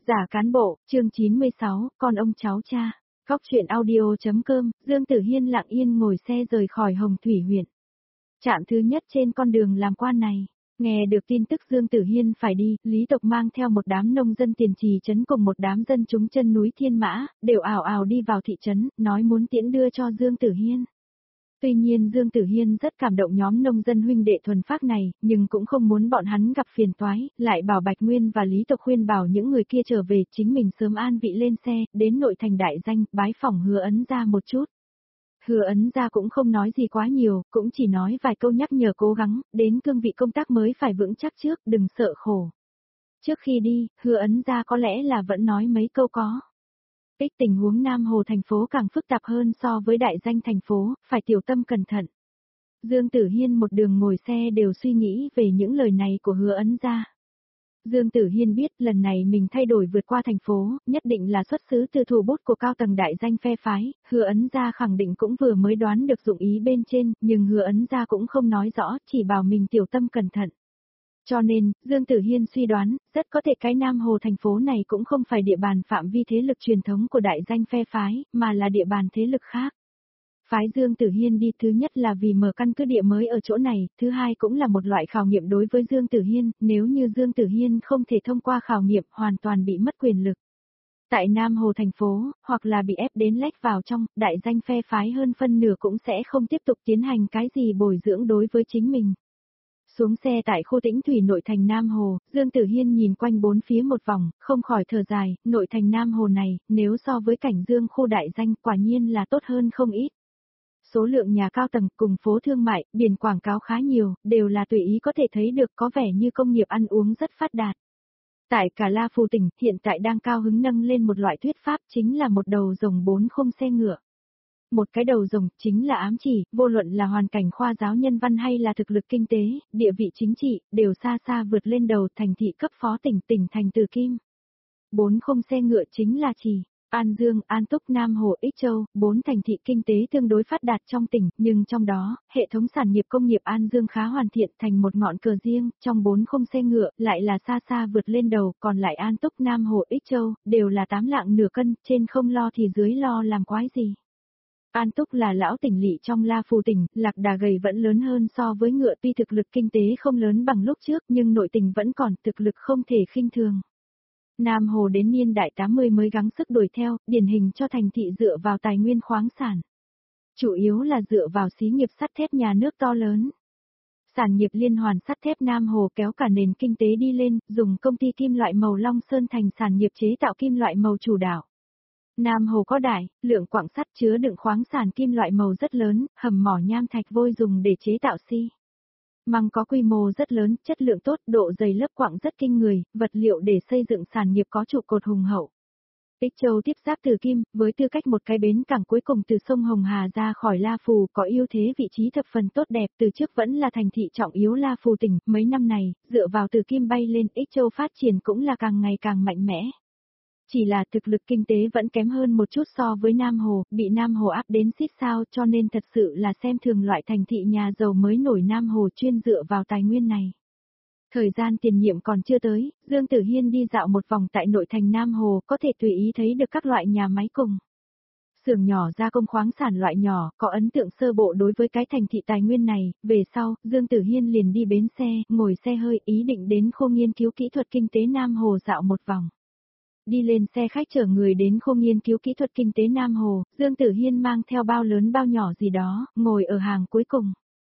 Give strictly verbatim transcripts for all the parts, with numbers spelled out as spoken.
Giả cán bộ, chương chín mươi sáu, con ông cháu cha. Góc chuyện audio.com, Dương Tử Hiên lặng yên ngồi xe rời khỏi Hồng Thủy huyện. Trạm thứ nhất trên con đường làm quan này. Nghe được tin tức Dương Tử Hiên phải đi, Lý Tộc mang theo một đám nông dân Tiền Trì trấn cùng một đám dân chúng chân núi Thiên Mã, đều ào ào đi vào thị trấn, nói muốn tiễn đưa cho Dương Tử Hiên. Tuy nhiên Dương Tử Hiên rất cảm động nhóm nông dân huynh đệ thuần phác này, nhưng cũng không muốn bọn hắn gặp phiền toái, lại bảo Bạch Nguyên và Lý Tộc khuyên bảo những người kia trở về, chính mình sớm an vị lên xe, đến nội thành đại danh, bái phỏng Hứa Ấn Gia một chút. Hứa Ấn Gia cũng không nói gì quá nhiều, cũng chỉ nói vài câu nhắc nhở cố gắng, đến cương vị công tác mới phải vững chắc trước, đừng sợ khổ. Trước khi đi, Hứa Ấn Gia có lẽ là vẫn nói mấy câu có. Ích tình huống Nam Hồ thành phố càng phức tạp hơn so với đại danh thành phố, phải tiểu tâm cẩn thận. Dương Tử Hiên một đường ngồi xe đều suy nghĩ về những lời này của Hứa Ấn Gia. Dương Tử Hiên biết lần này mình thay đổi vượt qua thành phố, nhất định là xuất xứ từ thủ bút của cao tầng đại danh phe phái, Hứa Ấn Gia khẳng định cũng vừa mới đoán được dụng ý bên trên, nhưng Hứa Ấn Gia cũng không nói rõ, chỉ bảo mình tiểu tâm cẩn thận. Cho nên, Dương Tử Hiên suy đoán, rất có thể cái Nam Hồ thành phố này cũng không phải địa bàn phạm vi thế lực truyền thống của đại danh phe phái, mà là địa bàn thế lực khác. Phái Dương Tử Hiên đi thứ nhất là vì mở căn cứ địa mới ở chỗ này, thứ hai cũng là một loại khảo nghiệm đối với Dương Tử Hiên, nếu như Dương Tử Hiên không thể thông qua khảo nghiệm hoàn toàn bị mất quyền lực. Tại Nam Hồ thành phố, hoặc là bị ép đến lách vào trong, đại danh phe phái hơn phân nửa cũng sẽ không tiếp tục tiến hành cái gì bồi dưỡng đối với chính mình. Xuống xe tại khu Tĩnh Thủy nội thành Nam Hồ, Dương Tử Hiên nhìn quanh bốn phía một vòng, không khỏi thở dài, nội thành Nam Hồ này, nếu so với cảnh Dương khu đại danh quả nhiên là tốt hơn không ít. Số lượng nhà cao tầng cùng phố thương mại, biển quảng cáo khá nhiều, đều là tùy ý có thể thấy được có vẻ như công nghiệp ăn uống rất phát đạt. Tại cả La Phù tỉnh, hiện tại đang cao hứng nâng lên một loại thuyết pháp chính là một đầu rồng bốn khung xe ngựa. Một cái đầu rồng chính là ám chỉ, vô luận là hoàn cảnh khoa giáo nhân văn hay là thực lực kinh tế, địa vị chính trị, đều xa xa vượt lên đầu thành thị cấp phó tỉnh tỉnh thành Từ Kim. Bốn khung xe ngựa chính là chỉ An Dương, An Túc, Nam Hồ, Ích Châu, bốn thành thị kinh tế tương đối phát đạt trong tỉnh, nhưng trong đó, hệ thống sản nghiệp công nghiệp An Dương khá hoàn thiện thành một ngọn cờ riêng, trong bốn khung xe ngựa lại là xa xa vượt lên đầu, còn lại An Túc, Nam Hồ, Ích Châu, đều là tám lạng nửa cân, trên không lo thì dưới lo làm quái gì. An Túc là lão tỉnh lỵ trong La Phù tỉnh, lạc đà gầy vẫn lớn hơn so với ngựa, tuy thực lực kinh tế không lớn bằng lúc trước nhưng nội tình vẫn còn, thực lực không thể khinh thường. Nam Hồ đến niên đại tám mươi mới gắng sức đuổi theo, điển hình cho thành thị dựa vào tài nguyên khoáng sản. Chủ yếu là dựa vào xí nghiệp sắt thép nhà nước to lớn. Sản nghiệp liên hoàn sắt thép Nam Hồ kéo cả nền kinh tế đi lên, dùng công ty kim loại màu Long Sơn thành sản nghiệp chế tạo kim loại màu chủ đạo. Nam Hồ có đại, lượng quặng sắt chứa đựng khoáng sản kim loại màu rất lớn, hầm mỏ nham thạch vôi dùng để chế tạo xi măng có quy mô rất lớn, chất lượng tốt, độ dày lớp quặng rất kinh người, vật liệu để xây dựng sản nghiệp có trụ cột hùng hậu. Ích Châu tiếp giáp Từ Kim, với tư cách một cái bến cảng cuối cùng từ sông Hồng Hà ra khỏi La Phù, có ưu thế vị trí thập phần tốt đẹp, từ trước vẫn là thành thị trọng yếu La Phù tỉnh, mấy năm này, dựa vào Từ Kim bay lên, Ích Châu phát triển cũng là càng ngày càng mạnh mẽ. Chỉ là thực lực kinh tế vẫn kém hơn một chút so với Nam Hồ, bị Nam Hồ áp đến xít sao, cho nên thật sự là xem thường loại thành thị nhà giàu mới nổi Nam Hồ chuyên dựa vào tài nguyên này. Thời gian tiền nhiệm còn chưa tới, Dương Tử Hiên đi dạo một vòng tại nội thành Nam Hồ, có thể tùy ý thấy được các loại nhà máy cùng xưởng nhỏ gia công khoáng sản loại nhỏ, có ấn tượng sơ bộ đối với cái thành thị tài nguyên này. Về sau, Dương Tử Hiên liền đi bến xe, ngồi xe hơi, ý định đến khu nghiên cứu kỹ thuật kinh tế Nam Hồ dạo một vòng. Đi lên xe khách chở người đến khu nghiên cứu kỹ thuật kinh tế Nam Hồ, Dương Tử Hiên mang theo bao lớn bao nhỏ gì đó, ngồi ở hàng cuối cùng.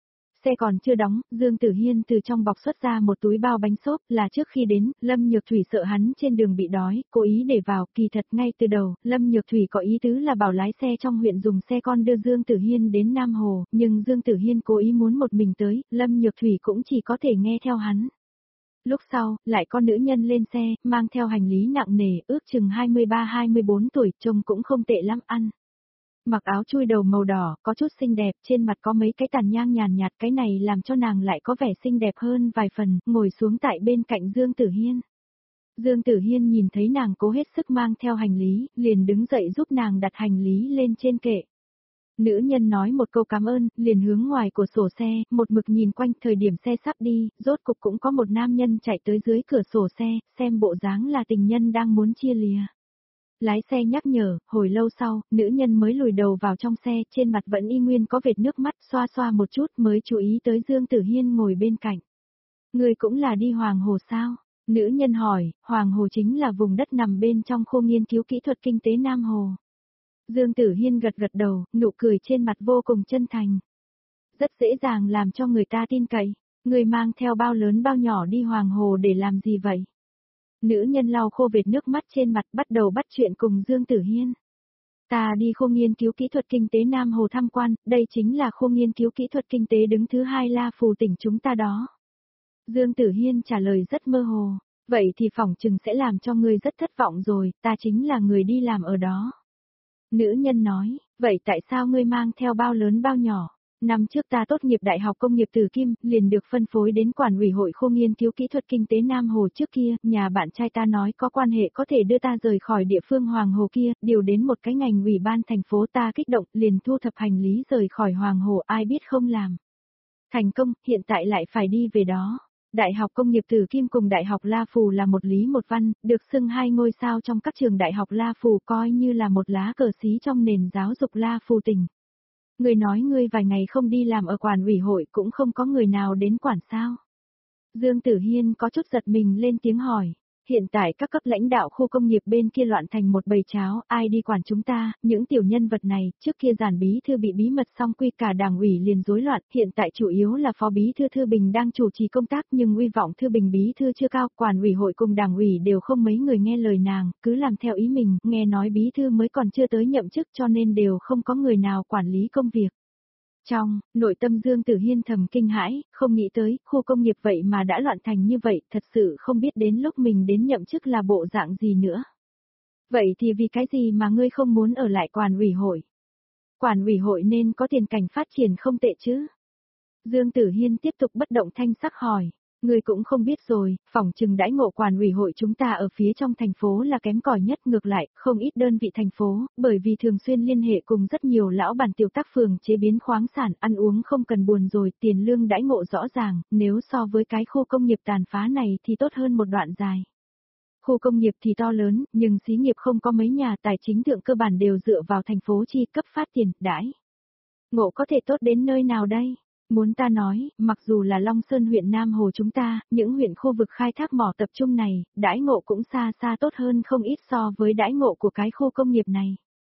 Xe còn chưa đóng, Dương Tử Hiên từ trong bọc xuất ra một túi bao bánh xốp, là trước khi đến, Lâm Nhược Thủy sợ hắn trên đường bị đói, cố ý để vào, kỳ thật ngay từ đầu, Lâm Nhược Thủy có ý tứ là bảo lái xe trong huyện dùng xe con đưa Dương Tử Hiên đến Nam Hồ, nhưng Dương Tử Hiên cố ý muốn một mình tới, Lâm Nhược Thủy cũng chỉ có thể nghe theo hắn. Lúc sau, lại có nữ nhân lên xe, mang theo hành lý nặng nề, ước chừng hai mươi ba hai mươi bốn tuổi, trông cũng không tệ lắm ăn. Mặc áo chui đầu màu đỏ, có chút xinh đẹp, trên mặt có mấy cái tàn nhang nhàn nhạt, cái này làm cho nàng lại có vẻ xinh đẹp hơn vài phần, ngồi xuống tại bên cạnh Dương Tử Hiên. Dương Tử Hiên nhìn thấy nàng cố hết sức mang theo hành lý, liền đứng dậy giúp nàng đặt hành lý lên trên kệ. Nữ nhân nói một câu cảm ơn, liền hướng ngoài cửa sổ xe, một mực nhìn quanh thời điểm xe sắp đi, rốt cục cũng có một nam nhân chạy tới dưới cửa sổ xe, xem bộ dáng là tình nhân đang muốn chia lìa. Lái xe nhắc nhở, hồi lâu sau, nữ nhân mới lùi đầu vào trong xe, trên mặt vẫn y nguyên có vệt nước mắt, xoa xoa một chút mới chú ý tới Dương Tử Hiên ngồi bên cạnh. Người cũng là đi Hoàng Hồ sao? Nữ nhân hỏi, Hoàng Hồ chính là vùng đất nằm bên trong khu nghiên cứu kỹ thuật kinh tế Nam Hồ. Dương Tử Hiên gật gật đầu, nụ cười trên mặt vô cùng chân thành. Rất dễ dàng làm cho người ta tin cậy, người mang theo bao lớn bao nhỏ đi Hoàng Hồ để làm gì vậy? Nữ nhân lau khô vệt nước mắt trên mặt bắt đầu bắt chuyện cùng Dương Tử Hiên. Ta đi khu nghiên cứu kỹ thuật kinh tế Nam Hồ tham quan, đây chính là khu nghiên cứu kỹ thuật kinh tế đứng thứ hai La Phù tỉnh chúng ta đó. Dương Tử Hiên trả lời rất mơ hồ, vậy thì phỏng chừng sẽ làm cho ngươi rất thất vọng rồi, ta chính là người đi làm ở đó. Nữ nhân nói, vậy tại sao ngươi mang theo bao lớn bao nhỏ? Năm trước ta tốt nghiệp Đại học Công nghiệp Từ Kim, liền được phân phối đến Quản ủy hội khu nghiên cứu kỹ thuật kinh tế Nam Hồ trước kia, nhà bạn trai ta nói có quan hệ có thể đưa ta rời khỏi địa phương Hoàng Hồ kia, điều đến một cái ngành ủy ban thành phố ta kích động, liền thu thập hành lý rời khỏi Hoàng Hồ, ai biết không làm. Thành công, hiện tại lại phải đi về đó. Đại học Công nghiệp Từ Kim cùng Đại học La Phù là một lý một văn, được xưng hai ngôi sao trong các trường Đại học La Phù coi như là một lá cờ xí trong nền giáo dục La Phù tỉnh. Người nói ngươi vài ngày không đi làm ở quản ủy hội cũng không có người nào đến quản sao. Dương Tử Hiên có chút giật mình lên tiếng hỏi. Hiện tại các cấp lãnh đạo khu công nghiệp bên kia loạn thành một bầy cháo, ai đi quản chúng ta, những tiểu nhân vật này, trước kia giản bí thư bị bí mật xong quy cả đảng ủy liền rối loạn, hiện tại chủ yếu là phó bí thư Thư Bình đang chủ trì công tác nhưng uy vọng Thư Bình bí thư chưa cao, quản ủy hội cùng đảng ủy đều không mấy người nghe lời nàng, cứ làm theo ý mình, nghe nói bí thư mới còn chưa tới nhậm chức cho nên đều không có người nào quản lý công việc. Trong nội tâm Dương Tử Hiên thầm kinh hãi, không nghĩ tới, khu công nghiệp vậy mà đã loạn thành như vậy, thật sự không biết đến lúc mình đến nhậm chức là bộ dạng gì nữa. Vậy thì vì cái gì mà ngươi không muốn ở lại quản ủy hội? Quản ủy hội nên có tiền cảnh phát triển không tệ chứ? Dương Tử Hiên tiếp tục bất động thanh sắc hỏi. Ngươi cũng không biết rồi, phỏng chừng đãi ngộ quản ủy hội chúng ta ở phía trong thành phố là kém cỏi nhất, ngược lại, không ít đơn vị thành phố, bởi vì thường xuyên liên hệ cùng rất nhiều lão bản tiểu tác phường chế biến khoáng sản, ăn uống không cần buồn rồi, tiền lương đãi ngộ rõ ràng, nếu so với cái khu công nghiệp tàn phá này thì tốt hơn một đoạn dài. Khu công nghiệp thì to lớn, nhưng xí nghiệp không có mấy nhà, tài chính thượng cơ bản đều dựa vào thành phố chi cấp phát tiền, đãi ngộ có thể tốt đến nơi nào đây? Muốn ta nói, mặc dù là Long Sơn huyện Nam Hồ chúng ta, những huyện khu vực khai thác mỏ tập trung này, đãi ngộ cũng xa xa tốt hơn không ít so với đãi ngộ của cái khu công nghiệp này.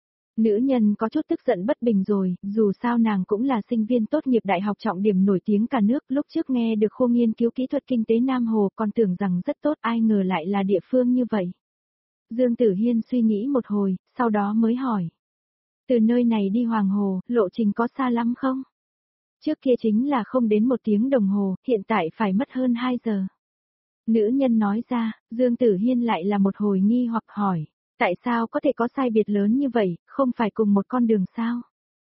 Nữ nhân có chút tức giận bất bình rồi, dù sao nàng cũng là sinh viên tốt nghiệp đại học trọng điểm nổi tiếng cả nước, lúc trước nghe được khu nghiên cứu kỹ thuật kinh tế Nam Hồ còn tưởng rằng rất tốt, ai ngờ lại là địa phương như vậy. Dương Tử Hiên suy nghĩ một hồi, sau đó mới hỏi. Từ nơi này đi Hoàng Hồ, lộ trình có xa lắm không? Trước kia chính là không đến một tiếng đồng hồ, hiện tại phải mất hơn hai giờ. Nữ nhân nói ra, Dương Tử Hiên lại là một hồi nghi hoặc hỏi, tại sao có thể có sai biệt lớn như vậy, không phải cùng một con đường sao?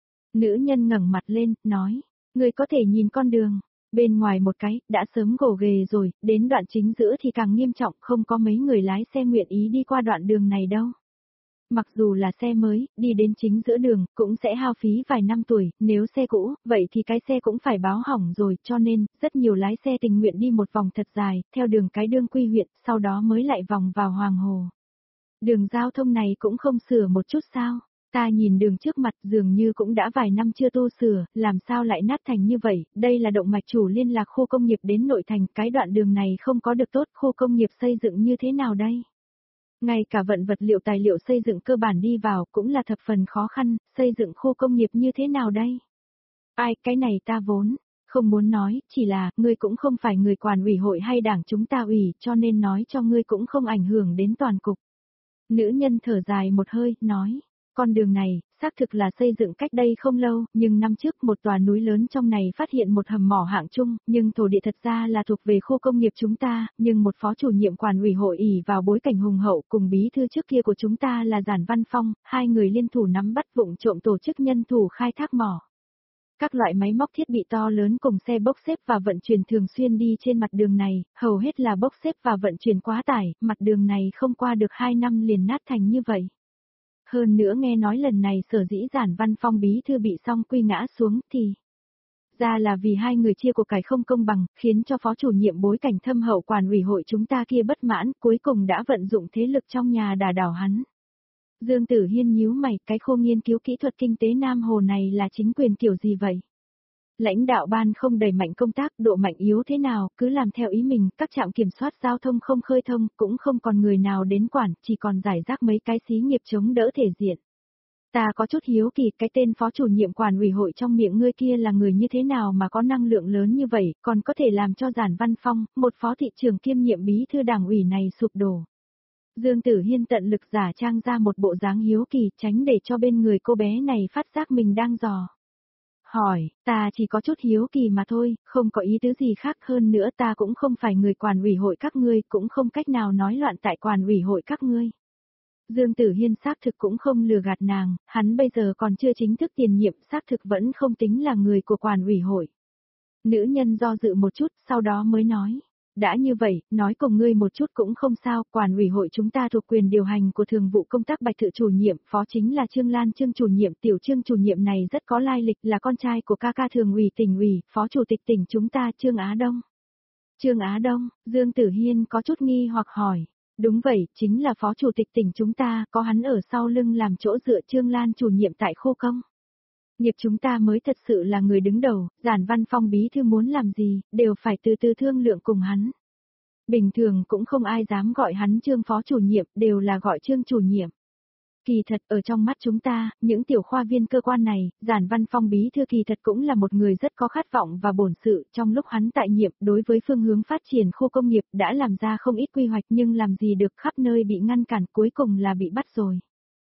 Nữ nhân ngẩng mặt lên, nói, người có thể nhìn con đường, bên ngoài một cái, đã sớm gồ ghề rồi, đến đoạn chính giữa thì càng nghiêm trọng, không có mấy người lái xe nguyện ý đi qua đoạn đường này đâu. Mặc dù là xe mới, đi đến chính giữa đường, cũng sẽ hao phí vài năm tuổi, nếu xe cũ, vậy thì cái xe cũng phải báo hỏng rồi, cho nên, rất nhiều lái xe tình nguyện đi một vòng thật dài, theo đường cái đương quy huyện, sau đó mới lại vòng vào Hoàng Hồ. Đường giao thông này cũng không sửa một chút sao, ta nhìn đường trước mặt dường như cũng đã vài năm chưa tu sửa, làm sao lại nát thành như vậy, đây là động mạch chủ liên lạc khu công nghiệp đến nội thành, cái đoạn đường này không có được tốt, khu công nghiệp xây dựng như thế nào đây? Ngay cả vận vật liệu tài liệu xây dựng cơ bản đi vào cũng là thập phần khó khăn, xây dựng khu công nghiệp như thế nào đây? Ai, cái này ta vốn không muốn nói, chỉ là, ngươi cũng không phải người quản ủy hội hay đảng chúng ta ủy, cho nên nói cho ngươi cũng không ảnh hưởng đến toàn cục. Nữ nhân thở dài một hơi, nói, con đường này, xác thực là xây dựng cách đây không lâu, nhưng năm trước một tòa núi lớn trong này phát hiện một hầm mỏ hạng trung, nhưng thổ địa thật ra là thuộc về khu công nghiệp chúng ta, nhưng một phó chủ nhiệm quản ủy hội ỷ vào bối cảnh hùng hậu cùng bí thư trước kia của chúng ta là Giản Văn Phong, hai người liên thủ nắm bắt vụng trộm tổ chức nhân thủ khai thác mỏ. Các loại máy móc thiết bị to lớn cùng xe bốc xếp và vận chuyển thường xuyên đi trên mặt đường này, hầu hết là bốc xếp và vận chuyển quá tải, mặt đường này không qua được hai năm liền nát thành như vậy. Hơn nữa nghe nói lần này sở dĩ Giản Văn Phong bí thư bị song quy ngã xuống thì ra là vì hai người chia của cải không công bằng, khiến cho phó chủ nhiệm bối cảnh thâm hậu quản ủy hội chúng ta kia bất mãn, cuối cùng đã vận dụng thế lực trong nhà đả đảo hắn. Dương Tử Hiên nhíu mày, cái khu nghiên cứu kỹ thuật kinh tế Nam Hồ này là chính quyền kiểu gì vậy? Lãnh đạo ban không đẩy mạnh công tác, độ mạnh yếu thế nào, cứ làm theo ý mình, các trạm kiểm soát giao thông không khơi thông, cũng không còn người nào đến quản, chỉ còn giải rác mấy cái xí nghiệp chống đỡ thể diện. Ta có chút hiếu kỳ, cái tên phó chủ nhiệm quản ủy hội trong miệng ngươi kia là người như thế nào mà có năng lượng lớn như vậy, còn có thể làm cho Giản Văn Phong, một phó thị trưởng kiêm nhiệm bí thư đảng ủy này sụp đổ. Dương Tử Hiên tận lực giả trang ra một bộ dáng hiếu kỳ, tránh để cho bên người cô bé này phát giác mình đang dò hỏi, ta chỉ có chút hiếu kỳ mà thôi, không có ý tứ gì khác, hơn nữa ta cũng không phải người quản ủy hội các ngươi, cũng không cách nào nói loạn tại quản ủy hội các ngươi. Dương Tử Hiên xác thực cũng không lừa gạt nàng, hắn bây giờ còn chưa chính thức tiền nhiệm, xác thực vẫn không tính là người của quản ủy hội. Nữ nhân do dự một chút, sau đó mới nói. Đã như vậy, nói cùng ngươi một chút cũng không sao, quản ủy hội chúng ta thuộc quyền điều hành của thường vụ công tác Bạch Thự chủ nhiệm, phó chính là Trương Lan Trương chủ nhiệm, tiểu Trương chủ nhiệm này rất có lai lịch, là con trai của ca ca thường ủy tỉnh ủy, phó chủ tịch tỉnh chúng ta Trương Á Đông. Trương Á Đông, Dương Tử Hiên có chút nghi hoặc hỏi. Đúng vậy, chính là phó chủ tịch tỉnh chúng ta, có hắn ở sau lưng làm chỗ dựa Trương Lan chủ nhiệm tại khu công nghiệp chúng ta mới thật sự là người đứng đầu, Giản Văn Phong bí thư muốn làm gì, đều phải từ từ thương lượng cùng hắn. Bình thường cũng không ai dám gọi hắn Trương phó chủ nhiệm, đều là gọi Trương chủ nhiệm. Kỳ thật ở trong mắt chúng ta, những tiểu khoa viên cơ quan này, Giản Văn Phong bí thư kỳ thật cũng là một người rất có khát vọng và bổn sự, trong lúc hắn tại nhiệm đối với phương hướng phát triển khu công nghiệp đã làm ra không ít quy hoạch nhưng làm gì được, khắp nơi bị ngăn cản, cuối cùng là bị bắt rồi.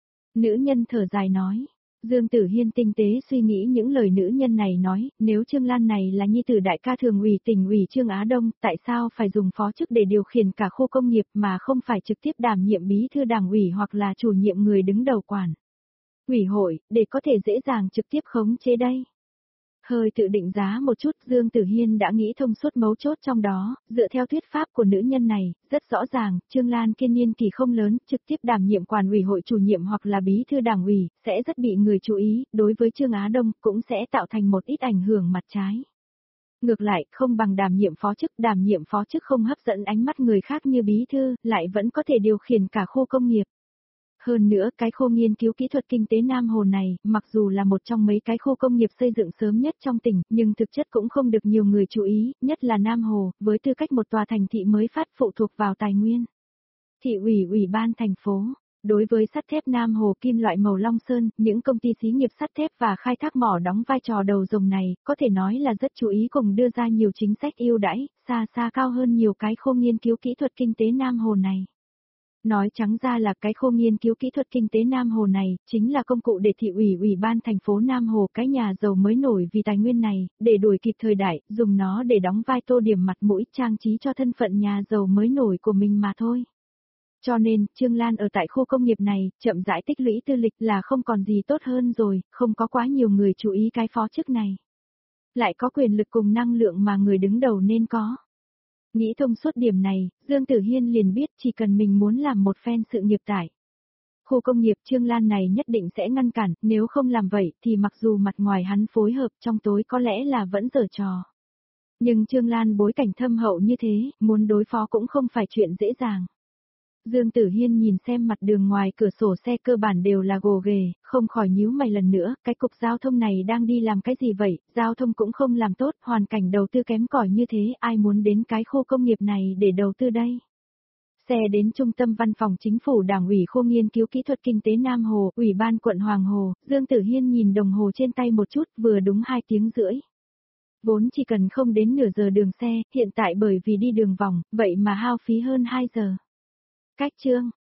Nữ nhân thở dài nói. Dương Tử Hiên tinh tế suy nghĩ những lời nữ nhân này nói, nếu Trương Lan này là nhi tử đại ca thường ủy tỉnh ủy Trương Á Đông, tại sao phải dùng phó chức để điều khiển cả khu công nghiệp mà không phải trực tiếp đảm nhiệm bí thư đảng ủy hoặc là chủ nhiệm người đứng đầu quản ủy hội, để có thể dễ dàng trực tiếp khống chế đây. Hơi tự định giá một chút, Dương Tử Hiên đã nghĩ thông suốt mấu chốt trong đó, dựa theo thuyết pháp của nữ nhân này, rất rõ ràng, Trương Lan kiên niên kỳ không lớn, trực tiếp đảm nhiệm quản ủy hội chủ nhiệm hoặc là bí thư đảng ủy, sẽ rất bị người chú ý, đối với Trương Á Đông cũng sẽ tạo thành một ít ảnh hưởng mặt trái. Ngược lại, không bằng đảm nhiệm phó chức, đảm nhiệm phó chức không hấp dẫn ánh mắt người khác như bí thư, lại vẫn có thể điều khiển cả khu công nghiệp. Hơn nữa, cái khu nghiên cứu kỹ thuật kinh tế Nam Hồ này, mặc dù là một trong mấy cái khu công nghiệp xây dựng sớm nhất trong tỉnh, nhưng thực chất cũng không được nhiều người chú ý, nhất là Nam Hồ, với tư cách một tòa thành thị mới phát phụ thuộc vào tài nguyên. Thị ủy ủy ban thành phố, đối với sắt thép Nam Hồ kim loại màu Long Sơn, những công ty xí nghiệp sắt thép và khai thác mỏ đóng vai trò đầu rồng này, có thể nói là rất chú ý cùng đưa ra nhiều chính sách ưu đãi, xa xa cao hơn nhiều cái khu nghiên cứu kỹ thuật kinh tế Nam Hồ này. Nói trắng ra là cái khu nghiên cứu kỹ thuật kinh tế Nam Hồ này, chính là công cụ để thị ủy ủy ban thành phố Nam Hồ cái nhà giàu mới nổi vì tài nguyên này, để đuổi kịp thời đại, dùng nó để đóng vai tô điểm mặt mũi trang trí cho thân phận nhà giàu mới nổi của mình mà thôi. Cho nên, Trương Lan ở tại khu công nghiệp này, chậm rãi tích lũy tư lịch là không còn gì tốt hơn rồi, không có quá nhiều người chú ý cái phó chức này. Lại có quyền lực cùng năng lượng mà người đứng đầu nên có. Nghĩ thông suốt điểm này, Dương Tử Hiên liền biết chỉ cần mình muốn làm một phen sự nghiệp tại khu công nghiệp Trương Lan này nhất định sẽ ngăn cản, nếu không làm vậy thì mặc dù mặt ngoài hắn phối hợp trong tối có lẽ là vẫn giở trò. Nhưng Trương Lan bối cảnh thâm hậu như thế, muốn đối phó cũng không phải chuyện dễ dàng. Dương Tử Hiên nhìn xem mặt đường ngoài cửa sổ xe cơ bản đều là gồ ghề, không khỏi nhíu mày lần nữa, cái cục giao thông này đang đi làm cái gì vậy, giao thông cũng không làm tốt, hoàn cảnh đầu tư kém cỏi như thế, ai muốn đến cái khu công nghiệp này để đầu tư đây. Xe đến trung tâm văn phòng chính phủ đảng ủy khu nghiên cứu kỹ thuật kinh tế Nam Hồ, ủy ban quận Hoàng Hồ, Dương Tử Hiên nhìn đồng hồ trên tay một chút, vừa đúng hai tiếng rưỡi. Vốn chỉ cần không đến nửa giờ đường xe, hiện tại bởi vì đi đường vòng, vậy mà hao phí hơn hai giờ. Cách chương